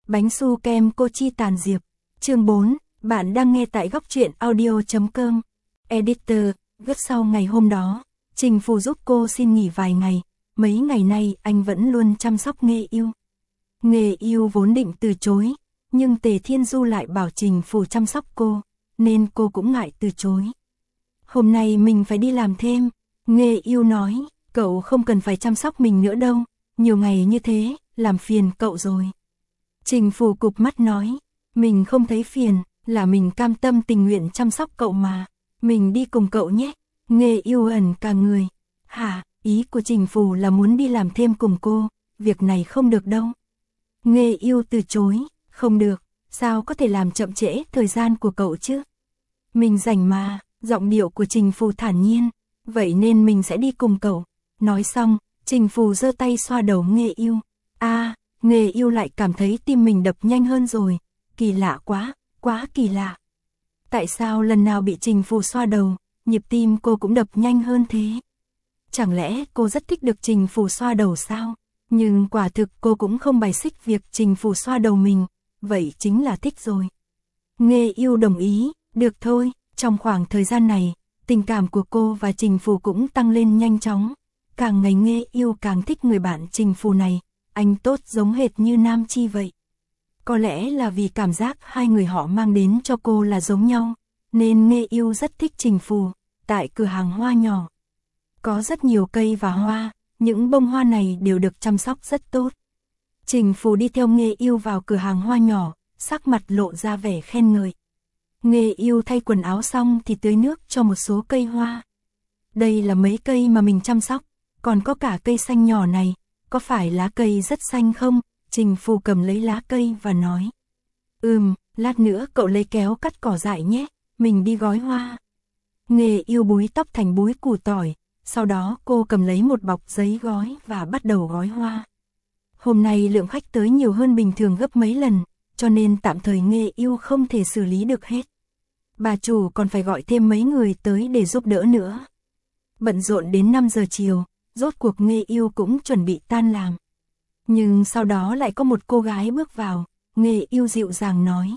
Bánh su kem cô chi tàn diệp. Chương 4, bạn đang nghe tại góc truyện audio.com. Editor, gấp sau ngày hôm đó, Trình Phù giúp cô xin nghỉ vài ngày, mấy ngày nay anh vẫn luôn chăm sóc Nghê Yêu. Nghê Yêu vốn định từ chối, nhưng Tề Thiên Du lại bảo Trình Phù chăm sóc cô, nên cô cũng ngại từ chối. Hôm nay mình phải đi làm thêm, Nghê Yêu nói, cậu không cần phải chăm sóc mình nữa đâu, nhiều ngày như thế, làm phiền cậu rồi. Trình Phù cụp mắt nói, mình không thấy phiền, là mình cam tâm tình nguyện chăm sóc cậu mà, mình đi cùng cậu nhé. Nghê Yêu ẩn cả người, hả, ý của Trình Phù là muốn đi làm thêm cùng cô, việc này không được đâu. Nghê Yêu từ chối, không được, sao có thể làm chậm trễ thời gian của cậu chứ? Mình rảnh mà, giọng điệu của Trình Phù thản nhiên, vậy nên mình sẽ đi cùng cậu. Nói xong, Trình Phù giơ tay xoa đầu Nghê Yêu. Nghê Yêu lại cảm thấy tim mình đập nhanh hơn rồi, kỳ lạ quá, quá kỳ lạ. Tại sao lần nào bị Trình Phù xoa đầu, nhịp tim cô cũng đập nhanh hơn thế? Chẳng lẽ cô rất thích được Trình Phù xoa đầu sao? Nhưng quả thực cô cũng không bài xích việc Trình Phù xoa đầu mình, vậy chính là thích rồi. Nghê Yêu đồng ý, được thôi, trong khoảng thời gian này, tình cảm của cô và Trình Phù cũng tăng lên nhanh chóng. Càng ngày Nghê Yêu càng thích người bạn Trình Phù này, anh tốt giống hệt như Nam Chi vậy. Có lẽ là vì cảm giác hai người họ mang đến cho cô là giống nhau, nên Nghê Yêu rất thích Trình Phù. Tại cửa hàng hoa nhỏ, có rất nhiều cây và hoa, những bông hoa này đều được chăm sóc rất tốt. Trình Phù đi theo Nghê Yêu vào cửa hàng hoa nhỏ, sắc mặt lộ ra vẻ khen ngợi. Nghê Yêu thay quần áo xong thì tưới nước cho một số cây hoa. Đây là mấy cây mà mình chăm sóc, còn có cả cây xanh nhỏ này, có phải lá cây rất xanh không? Trình Phù cầm lấy lá cây và nói. Lát nữa cậu lấy kéo cắt cỏ dại nhé, mình đi gói hoa. Nghê Yêu búi tóc thành búi củ tỏi, sau đó cô cầm lấy một bọc giấy gói và bắt đầu gói hoa. Hôm nay lượng khách tới nhiều hơn bình thường gấp mấy lần, cho nên tạm thời Nghê Yêu không thể xử lý được hết. Bà chủ còn phải gọi thêm mấy người tới để giúp đỡ nữa. Bận rộn đến 5 giờ chiều, rốt cuộc Nghê Yêu cũng chuẩn bị tan làm. Nhưng sau đó lại có một cô gái bước vào, Nghê Yêu dịu dàng nói.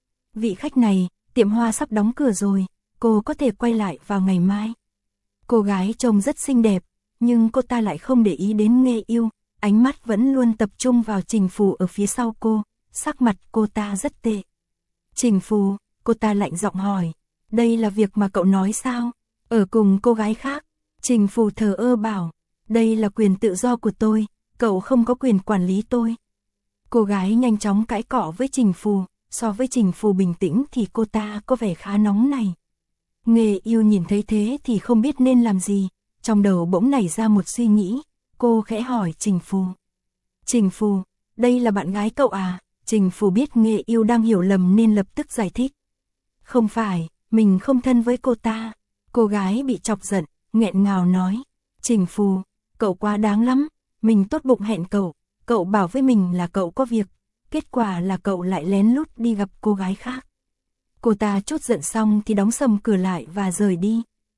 Vị khách này, tiệm hoa sắp đóng cửa rồi, cô có thể quay lại vào ngày mai. Cô gái trông rất xinh đẹp, nhưng cô ta lại không để ý đến Nghê Yêu, ánh mắt vẫn luôn tập trung vào Trình Phù ở phía sau cô, sắc mặt cô ta rất tệ. Trình Phù, cô ta lạnh giọng hỏi, đây là việc mà cậu nói sao? Ở cùng cô gái khác, Trình Phù thờ ơ bảo, đây là quyền tự do của tôi, cậu không có quyền quản lý tôi. Cô gái nhanh chóng cãi cọ với Trình Phù, so với Trình Phù bình tĩnh thì cô ta có vẻ khá nóng này. Nghê Yêu nhìn thấy thế thì không biết nên làm gì, trong đầu bỗng nảy ra một suy nghĩ, cô khẽ hỏi Trình Phù. Trình Phù, đây là bạn gái cậu à? Trình Phù biết Nghê Yêu đang hiểu lầm nên lập tức giải thích. Không phải, mình không thân với cô ta. Cô gái bị chọc giận, nghẹn ngào nói. Trình Phù, cậu quá đáng lắm, mình tốt bụng hẹn cậu bảo với mình là cậu có việc, kết quả là cậu lại lén lút đi gặp cô gái khác. Cô ta chốt giận xong thì đóng sầm cửa lại và rời đi.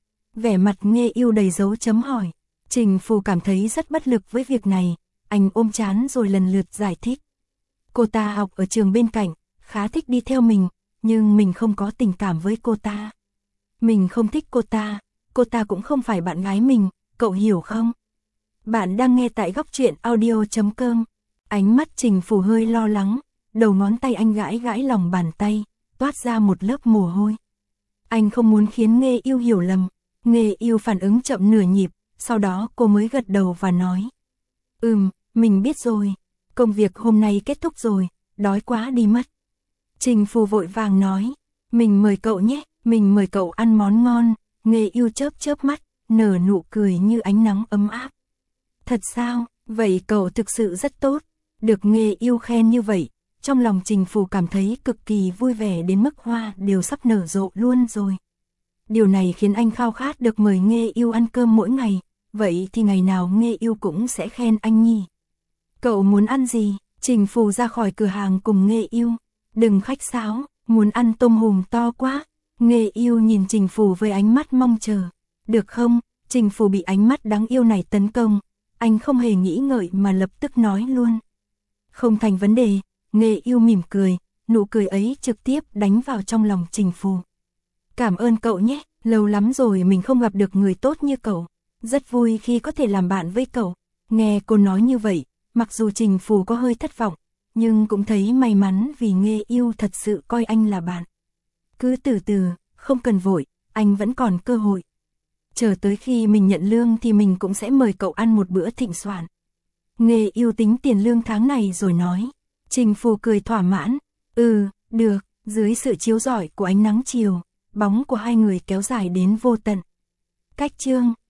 Vẻ mặt Nghê Yêu đầy dấu chấm hỏi. Trình Phù cảm thấy rất bất lực với việc này, anh ôm trán rồi lần lượt giải thích. Cô ta học ở trường bên cạnh, khá thích đi theo mình, nhưng mình không có tình cảm với cô ta. Mình không thích cô ta cũng không phải bạn gái mình, cậu hiểu không? Bạn đang nghe tại góc truyện audio.com. Ánh mắt Trình Phù hơi lo lắng, đầu ngón tay anh gãi gãi lòng bàn tay, toát ra một lớp mồ hôi. Anh không muốn khiến Nghê Yêu hiểu lầm. Nghê Yêu phản ứng chậm nửa nhịp, sau đó cô mới gật đầu và nói. Mình biết rồi, công việc hôm nay kết thúc rồi, đói quá đi mất. Trình Phù vội vàng nói, mình mời cậu nhé, mình mời cậu ăn món ngon. Nghê Yêu chớp chớp mắt, nở nụ cười như ánh nắng ấm áp. Thật sao, vậy cậu thực sự rất tốt. Được Nghê Yêu khen như vậy, trong lòng Trình Phù cảm thấy cực kỳ vui vẻ đến mức hoa đều sắp nở rộ luôn rồi. Điều này khiến anh khao khát được mời Nghê Yêu ăn cơm mỗi ngày, vậy thì ngày nào Nghê Yêu cũng sẽ khen anh nhỉ. Cậu muốn ăn gì? Trình Phù ra khỏi cửa hàng cùng Nghê Yêu. Đừng khách sáo, muốn ăn tôm hùm to quá. Nghê Yêu nhìn Trình Phù với ánh mắt mong chờ. Được không? Trình Phù bị ánh mắt đáng yêu này tấn công. Anh không hề nghĩ ngợi mà lập tức nói luôn. Không thành vấn đề, Nghê Yêu mỉm cười, nụ cười ấy trực tiếp đánh vào trong lòng Trình Phù. Cảm ơn cậu nhé, lâu lắm rồi mình không gặp được người tốt như cậu. Rất vui khi có thể làm bạn với cậu. Nghe cô nói như vậy, mặc dù Trình Phù có hơi thất vọng, nhưng cũng thấy may mắn vì Nghê Yêu thật sự coi anh là bạn. Cứ từ từ, không cần vội, anh vẫn còn cơ hội. Chờ tới khi mình nhận lương thì mình cũng sẽ mời cậu ăn một bữa thịnh soạn. Nghê Yêu tính tiền lương tháng này rồi nói. Trình Phù cười thỏa mãn. Được, dưới sự chiếu rọi của ánh nắng chiều, bóng của hai người kéo dài đến vô tận. Cách chương